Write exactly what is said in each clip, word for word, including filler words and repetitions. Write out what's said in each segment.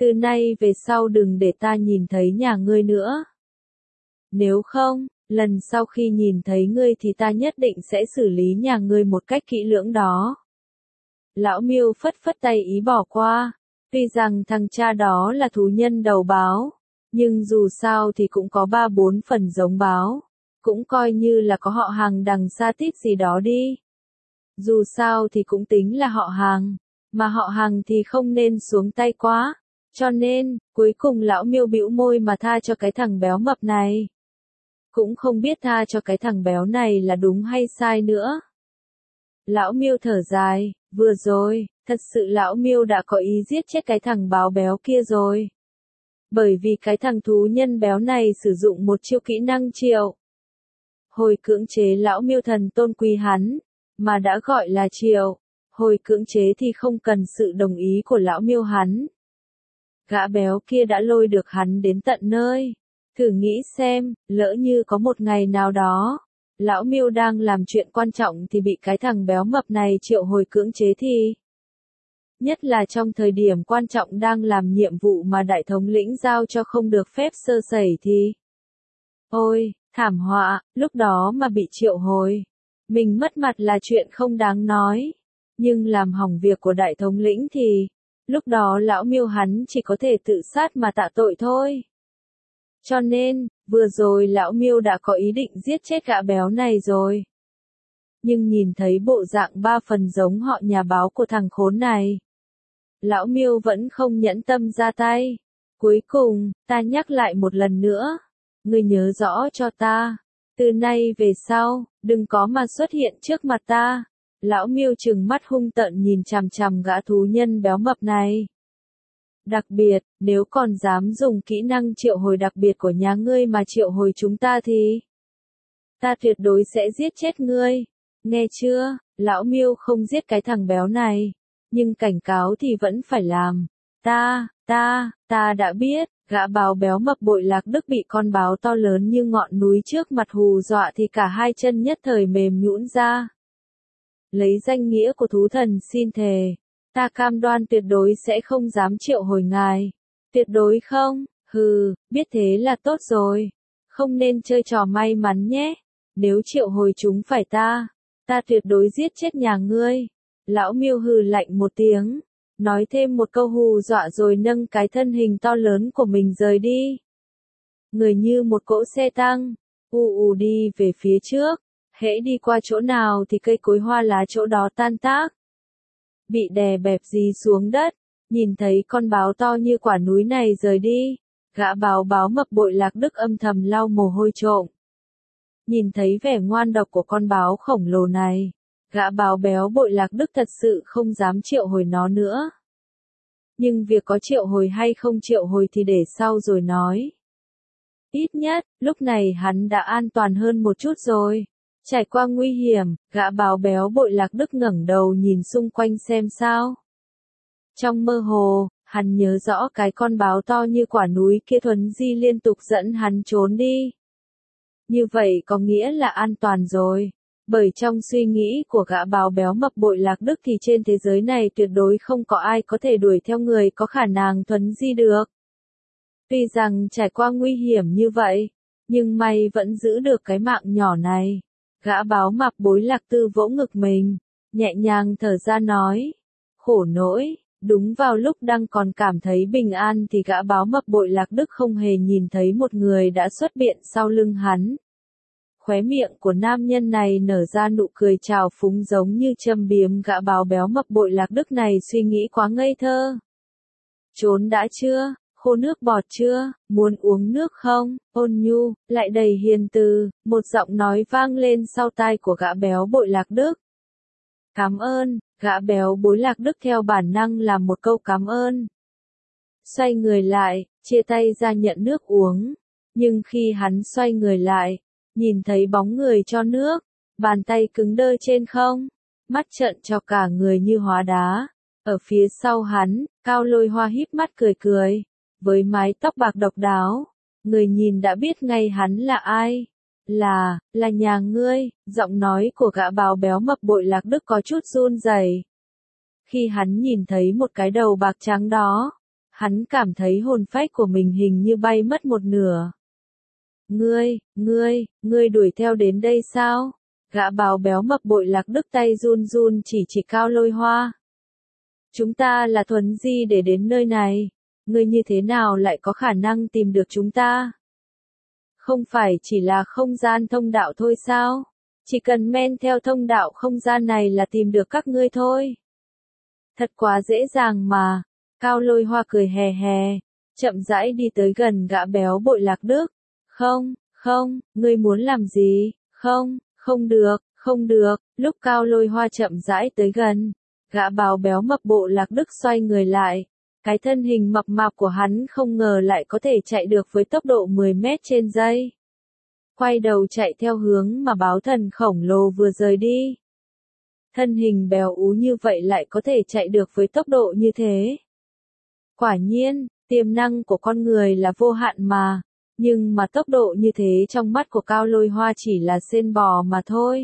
Từ nay về sau đừng để ta nhìn thấy nhà ngươi nữa. Nếu không, lần sau khi nhìn thấy ngươi thì ta nhất định sẽ xử lý nhà ngươi một cách kỹ lưỡng đó. Lão Miêu phất phất tay ý bỏ qua. Tuy rằng thằng cha đó là thú nhân đầu báo, nhưng dù sao thì cũng có ba bốn phần giống báo. Cũng coi như là có họ hàng đằng xa tít gì đó đi. Dù sao thì cũng tính là họ hàng, mà họ hàng thì không nên xuống tay quá. Cho nên, cuối cùng lão Miêu bĩu môi mà tha cho cái thằng béo mập này. Cũng không biết tha cho cái thằng béo này là đúng hay sai nữa. Lão Miêu thở dài, vừa rồi, thật sự lão Miêu đã có ý giết chết cái thằng báo béo kia rồi. Bởi vì cái thằng thú nhân béo này sử dụng một chiêu kỹ năng triệu hồi cưỡng chế lão Miêu thần tôn quý hắn, mà đã gọi là triệu hồi cưỡng chế thì không cần sự đồng ý của lão Miêu hắn. Gã béo kia đã lôi được hắn đến tận nơi. Thử nghĩ xem, lỡ như có một ngày nào đó, lão Miêu đang làm chuyện quan trọng thì bị cái thằng béo mập này triệu hồi cưỡng chế thì. Nhất là trong thời điểm quan trọng đang làm nhiệm vụ mà đại thống lĩnh giao cho không được phép sơ sẩy thì. Ôi, thảm họa, lúc đó mà bị triệu hồi. Mình mất mặt là chuyện không đáng nói. Nhưng làm hỏng việc của đại thống lĩnh thì, lúc đó lão Miêu hắn chỉ có thể tự sát mà tạ tội thôi. Cho nên, vừa rồi lão Miêu đã có ý định giết chết gã béo này rồi. Nhưng nhìn thấy bộ dạng ba phần giống họ nhà báo của thằng khốn này, lão Miêu vẫn không nhẫn tâm ra tay. Cuối cùng, ta nhắc lại một lần nữa. Ngươi nhớ rõ cho ta. Từ nay về sau, đừng có mà xuất hiện trước mặt ta. Lão Miêu trừng mắt hung tợn nhìn chằm chằm gã thú nhân béo mập này. Đặc biệt, nếu còn dám dùng kỹ năng triệu hồi đặc biệt của nhà ngươi mà triệu hồi chúng ta thì ta tuyệt đối sẽ giết chết ngươi. Nghe chưa, lão Miêu không giết cái thằng béo này, nhưng cảnh cáo thì vẫn phải làm. Ta, ta, ta đã biết, gã báo béo mập bội lạc đức bị con báo to lớn như ngọn núi trước mặt hù dọa thì cả hai chân nhất thời mềm nhũn ra. Lấy danh nghĩa của thú thần xin thề, ta cam đoan tuyệt đối sẽ không dám triệu hồi ngài. Tuyệt đối không, hừ, biết thế là tốt rồi. Không nên chơi trò may mắn nhé. Nếu triệu hồi chúng phải ta, ta tuyệt đối giết chết nhà ngươi. Lão Miêu hừ lạnh một tiếng, nói thêm một câu hù dọa rồi nâng cái thân hình to lớn của mình rời đi. Người như một cỗ xe tăng, ù ù đi về phía trước, hễ đi qua chỗ nào thì cây cối hoa lá chỗ đó tan tác. Bị đè bẹp dí xuống đất, nhìn thấy con báo to như quả núi này rời đi, gã báo báo mập bội lạc đức âm thầm lau mồ hôi trộm. Nhìn thấy vẻ ngoan độc của con báo khổng lồ này, gã báo béo bội lạc đức thật sự không dám triệu hồi nó nữa. Nhưng việc có triệu hồi hay không triệu hồi thì để sau rồi nói. Ít nhất, lúc này hắn đã an toàn hơn một chút rồi. Trải qua nguy hiểm, gã báo béo bội lạc đức ngẩng đầu nhìn xung quanh xem sao. Trong mơ hồ, hắn nhớ rõ cái con báo to như quả núi kia thuấn di liên tục dẫn hắn trốn đi. Như vậy có nghĩa là an toàn rồi. Bởi trong suy nghĩ của gã báo béo mập bội lạc đức thì trên thế giới này tuyệt đối không có ai có thể đuổi theo người có khả năng thuấn di được. Tuy rằng trải qua nguy hiểm như vậy, nhưng may vẫn giữ được cái mạng nhỏ này. Gã báo mập bối lạc tư vỗ ngực mình, nhẹ nhàng thở ra nói. Khổ nỗi, đúng vào lúc đang còn cảm thấy bình an thì gã báo mập bội lạc đức không hề nhìn thấy một người đã xuất hiện sau lưng hắn. Khóe miệng của nam nhân này nở ra nụ cười trào phúng giống như châm biếm gã báo béo mập bội lạc đức này suy nghĩ quá ngây thơ. Trốn đã chưa? Khô nước bọt chưa? Muốn uống nước không? Ôn nhu, lại đầy hiền từ, một giọng nói vang lên sau tai của gã béo bội lạc đức. Cảm ơn, gã béo bối lạc đức theo bản năng làm một câu cảm ơn. Xoay người lại, chia tay ra nhận nước uống. Nhưng khi hắn xoay người lại, nhìn thấy bóng người cho nước, bàn tay cứng đơ trên không, mắt trợn cho cả người như hóa đá. Ở phía sau hắn, Cao Lôi Hoa híp mắt cười cười, với mái tóc bạc độc đáo, người nhìn đã biết ngay hắn là ai. Là, là nhà ngươi, giọng nói của gã báo béo mập bội lạc đức có chút run rẩy. Khi hắn nhìn thấy một cái đầu bạc trắng đó, Hắn cảm thấy hồn phách của mình hình như bay mất một nửa. Ngươi, ngươi, ngươi đuổi theo đến đây sao? Gã báo béo mập bội Lạc Đức tay run run chỉ chỉ Cao Lôi Hoa. Chúng ta là thuần di để đến nơi này. Ngươi như thế nào lại có khả năng tìm được chúng ta? Không phải chỉ là không gian thông đạo thôi sao? Chỉ cần men theo thông đạo không gian này là tìm được các ngươi thôi. Thật quá dễ dàng mà. Cao Lôi Hoa cười hè hè, chậm rãi đi tới gần gã béo bội Lạc Đức. Không, không, ngươi muốn làm gì? Không, không được, không được. Lúc Cao Lôi Hoa chậm rãi tới gần, gã báo béo mập bộ Lạc Đức xoay người lại. Cái thân hình mập mạp của hắn không ngờ lại có thể chạy được với tốc độ mười mét trên giây. Quay đầu chạy theo hướng mà báo thần khổng lồ vừa rời đi. Thân hình béo ú như vậy lại có thể chạy được với tốc độ như thế. Quả nhiên, tiềm năng của con người là vô hạn mà. Nhưng mà tốc độ như thế trong mắt của Cao Lôi Hoa chỉ là sên bò mà thôi.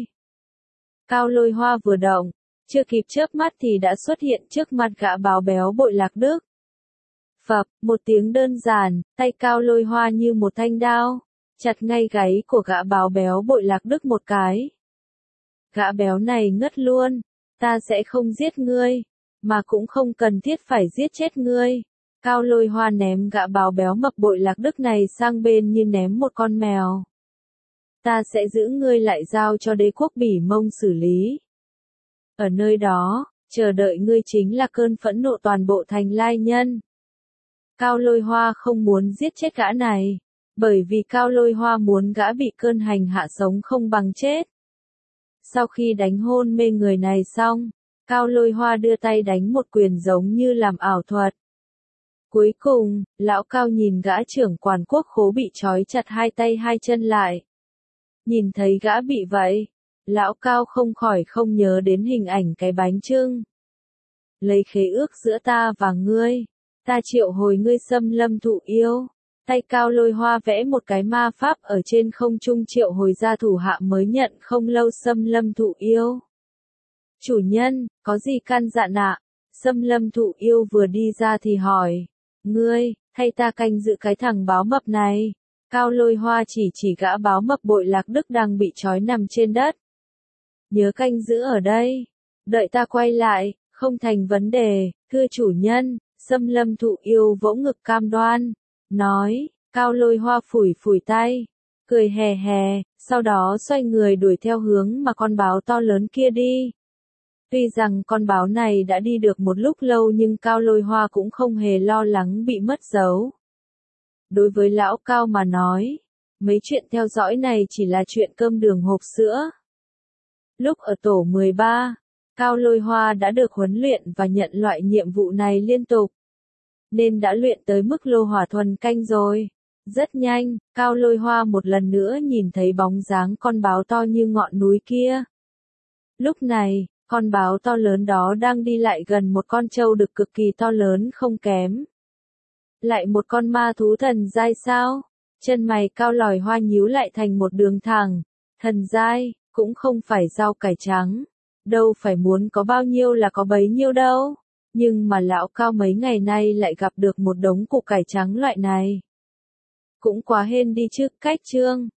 Cao Lôi Hoa vừa động, chưa kịp chớp mắt thì đã xuất hiện trước mặt gã báo béo bội Lạc Đức. Phập, một tiếng đơn giản, tay Cao Lôi Hoa như một thanh đao, chặt ngay gáy của gã báo béo bội Lạc Đức một cái. Gã béo này ngất luôn, ta sẽ không giết ngươi, mà cũng không cần thiết phải giết chết ngươi. Cao Lôi Hoa ném gã báo béo mập bội Lạc Đức này sang bên như ném một con mèo. Ta sẽ giữ ngươi lại giao cho đế quốc Bỉ Mông xử lý. Ở nơi đó, chờ đợi ngươi chính là cơn phẫn nộ toàn bộ thành lai nhân. Cao Lôi Hoa không muốn giết chết gã này, bởi vì Cao Lôi Hoa muốn gã bị cơn hành hạ sống không bằng chết. Sau khi đánh hôn mê người này xong, Cao Lôi Hoa đưa tay đánh một quyền giống như làm ảo thuật. Cuối cùng, lão Cao nhìn gã trưởng quản quốc khố bị trói chặt hai tay hai chân lại. Nhìn thấy gã bị vậy, lão Cao không khỏi không nhớ đến hình ảnh cái bánh chưng. Lấy khế ước giữa ta và ngươi, ta triệu hồi ngươi Xâm Lâm Thụ Yêu. Tay Cao Lôi Hoa vẽ một cái ma pháp ở trên không trung triệu hồi ra thủ hạ mới nhận không lâu Xâm Lâm Thụ Yêu. Chủ nhân, có gì căn dặn ạ? Xâm Lâm Thụ Yêu vừa đi ra thì hỏi. Ngươi, thay ta canh giữ cái thằng báo mập này. Cao Lôi Hoa chỉ chỉ gã báo mập bội Lạc Đức đang bị trói nằm trên đất. Nhớ canh giữ ở đây. Đợi ta quay lại, không thành vấn đề, thưa chủ nhân. Xâm Lâm Thụ Yêu vỗ ngực cam đoan. Nói, Cao Lôi Hoa phủi phủi tay. Cười hè hè, sau đó xoay người đuổi theo hướng mà con báo to lớn kia đi. Tuy rằng con báo này đã đi được một lúc lâu nhưng Cao Lôi Hoa cũng không hề lo lắng bị mất dấu. Đối với lão Cao mà nói, mấy chuyện theo dõi này chỉ là chuyện cơm đường hộp sữa. Lúc ở tổ mười ba, Cao Lôi Hoa đã được huấn luyện và nhận loại nhiệm vụ này liên tục. Nên đã luyện tới mức lô hỏa thuần canh rồi. Rất nhanh, Cao Lôi Hoa một lần nữa nhìn thấy bóng dáng con báo to như ngọn núi kia. Lúc này, con báo to lớn đó đang đi lại gần một con trâu đực cực kỳ to lớn không kém. Lại một con ma thú thần giai sao? Chân mày Cao Lôi Hoa nhíu lại thành một đường thẳng. Thần giai, cũng không phải rau cải trắng. Đâu phải muốn có bao nhiêu là có bấy nhiêu đâu. Nhưng mà lão Cao mấy ngày nay lại gặp được một đống củ cải trắng loại này. Cũng quá hên đi chứ, cách chương.